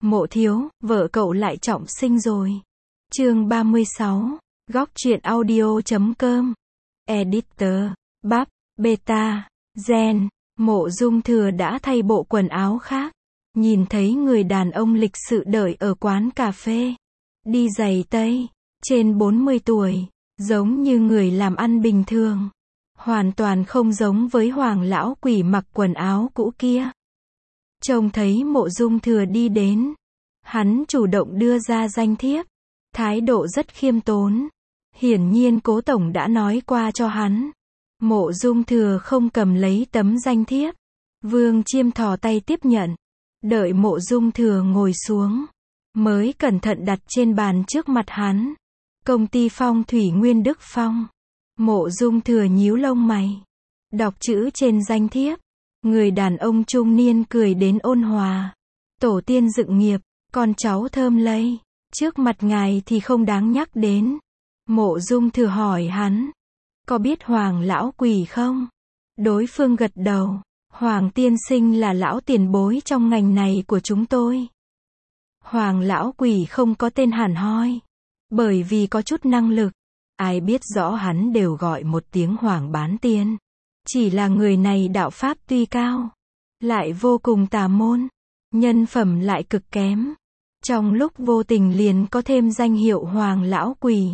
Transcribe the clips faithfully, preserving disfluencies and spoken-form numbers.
Mộ thiếu, vợ cậu lại trọng sinh rồi. Chương ba mươi sáu, góc truyện audio chấm com. Editor, Bắp, Beta, Gen. Mộ Dung Thừa đã thay bộ quần áo khác. Nhìn thấy người đàn ông lịch sự đợi ở quán cà phê. Đi giày tây, trên bốn mươi tuổi, giống như người làm ăn bình thường. Hoàn toàn không giống với Hoàng lão quỷ mặc quần áo cũ kia. Trông thấy Mộ Dung Thừa đi đến, hắn chủ động đưa ra danh thiếp, thái độ rất khiêm tốn. Hiển nhiên Cố tổng đã nói qua cho hắn. Mộ Dung Thừa không cầm lấy tấm danh thiếp. Vương Chiêm thò tay tiếp nhận, đợi Mộ Dung Thừa ngồi xuống, mới cẩn thận đặt trên bàn trước mặt hắn. Công ty Phong Thủy Nguyên Đức Phong. Mộ Dung Thừa nhíu lông mày, đọc chữ trên danh thiếp. Người đàn ông trung niên cười đến ôn hòa. Tổ tiên dựng nghiệp, con cháu thơm lây, trước mặt ngài thì không đáng nhắc đến. Mộ Dung Thừa hỏi hắn, có biết Hoàng lão quỷ không? Đối phương gật đầu. Hoàng tiên sinh là lão tiền bối trong ngành này của chúng tôi. Hoàng lão quỷ không có tên hẳn hoi, bởi vì có chút năng lực. Ai biết rõ hắn đều gọi một tiếng Hoàng bán tiên. Chỉ là người này đạo pháp tuy cao, lại vô cùng tà môn, nhân phẩm lại cực kém. Trong lúc vô tình liền có thêm danh hiệu Hoàng lão quỷ.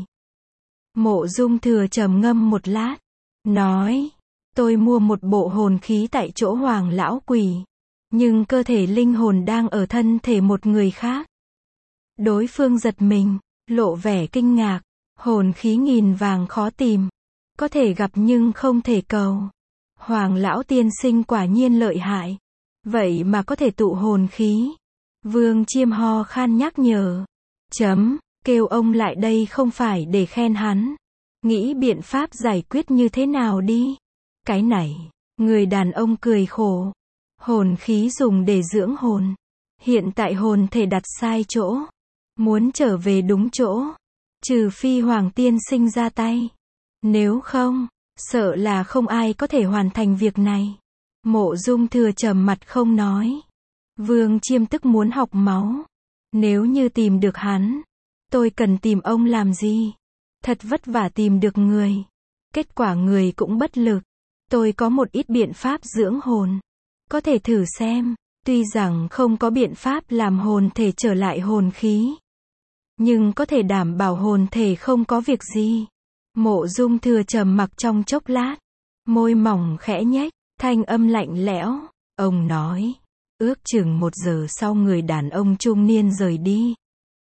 Mộ Dung Thừa trầm ngâm một lát, nói, tôi mua một bộ hồn khí tại chỗ Hoàng lão quỷ, nhưng cơ thể linh hồn đang ở thân thể một người khác. Đối phương giật mình, lộ vẻ kinh ngạc. Hồn khí nghìn vàng khó tìm, có thể gặp nhưng không thể cầu. Hoàng lão tiên sinh quả nhiên lợi hại, vậy mà có thể tụ hồn khí. Vương Chiêm ho khan nhắc nhở, chấm, kêu ông lại đây không phải để khen hắn, nghĩ biện pháp giải quyết như thế nào đi. Cái này, người đàn ông cười khổ. Hồn khí dùng để dưỡng hồn, hiện tại hồn thể đặt sai chỗ, muốn trở về đúng chỗ, trừ phi Hoàng tiên sinh ra tay. Nếu không, sợ là không ai có thể hoàn thành việc này. Mộ Dung Thừa trầm mặt không nói. Vương Chiêm tức muốn học máu. Nếu như tìm được hắn, tôi cần tìm ông làm gì? Thật vất vả tìm được người, kết quả người cũng bất lực. Tôi có một ít biện pháp dưỡng hồn, có thể thử xem. Tuy rằng không có biện pháp làm hồn thể trở lại hồn khí, nhưng có thể đảm bảo hồn thể không có việc gì. Mộ Dung Thừa trầm mặc trong chốc lát, môi mỏng khẽ nhếch, thanh âm lạnh lẽo. Ông nói, ước chừng một giờ sau người đàn ông trung niên rời đi.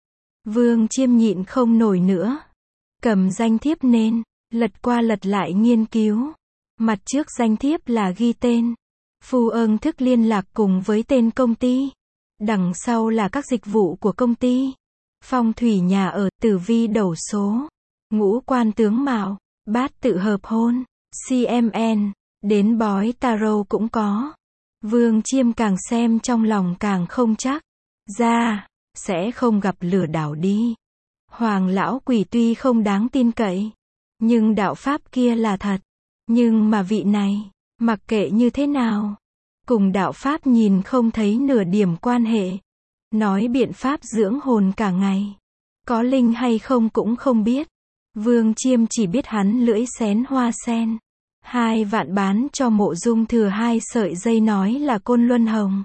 Vương Chiêm nhịn không nổi nữa, cầm danh thiếp lên, lật qua lật lại nghiên cứu. Mặt trước danh thiếp là ghi tên, phù ơn thức liên lạc cùng với tên công ty. Đằng sau là các dịch vụ của công ty. Phong thủy nhà ở, tử vi đầu số, ngũ quan tướng mạo, bát tự hợp hôn, xê em en, đến bói tarot cũng có. Vương Chiêm càng xem trong lòng càng không chắc. Ra, sẽ không gặp lừa đảo đi. Hoàng lão quỷ tuy không đáng tin cậy, nhưng đạo pháp kia là thật. Nhưng mà vị này, mặc kệ như thế nào, cùng đạo pháp nhìn không thấy nửa điểm quan hệ. Nói biện pháp dưỡng hồn cả ngày, có linh hay không cũng không biết. Vương Chiêm chỉ biết hắn lưỡi xén hoa sen. Hai vạn bán cho Mộ Dung Thừa hai sợi dây nói là côn luân hồng.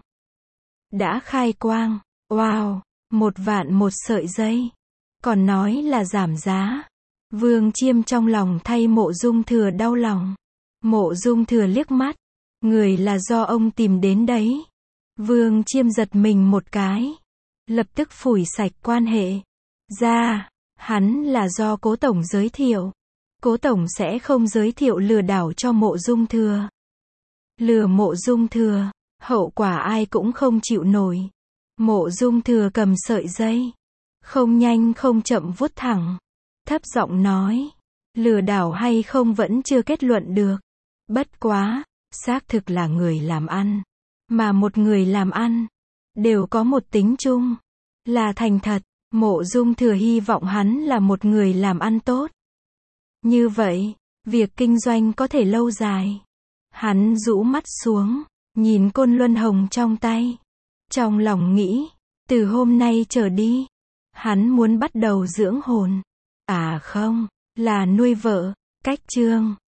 Đã khai quang, wow, một vạn một sợi dây. Còn nói là giảm giá. Vương Chiêm trong lòng thay Mộ Dung Thừa đau lòng. Mộ Dung Thừa liếc mắt, người là do ông tìm đến đấy. Vương Chiêm giật mình một cái, lập tức phủi sạch quan hệ. Ra, hắn là do Cố tổng giới thiệu. Cố tổng sẽ không giới thiệu lừa đảo cho Mộ Dung Thừa. Lừa Mộ Dung Thừa, hậu quả ai cũng không chịu nổi. Mộ Dung Thừa cầm sợi dây, không nhanh không chậm vuốt thẳng, thấp giọng nói, lừa đảo hay không vẫn chưa kết luận được. Bất quá, xác thực là người làm ăn. Mà một người làm ăn, đều có một tính chung, là thành thật. Mộ Dung Thừa hy vọng hắn là một người làm ăn tốt. Như vậy, việc kinh doanh có thể lâu dài. Hắn rũ mắt xuống, nhìn côn luân hồng trong tay. Trong lòng nghĩ, Từ hôm nay trở đi, hắn muốn bắt đầu dưỡng hồn. À không, là nuôi vợ. Cách chương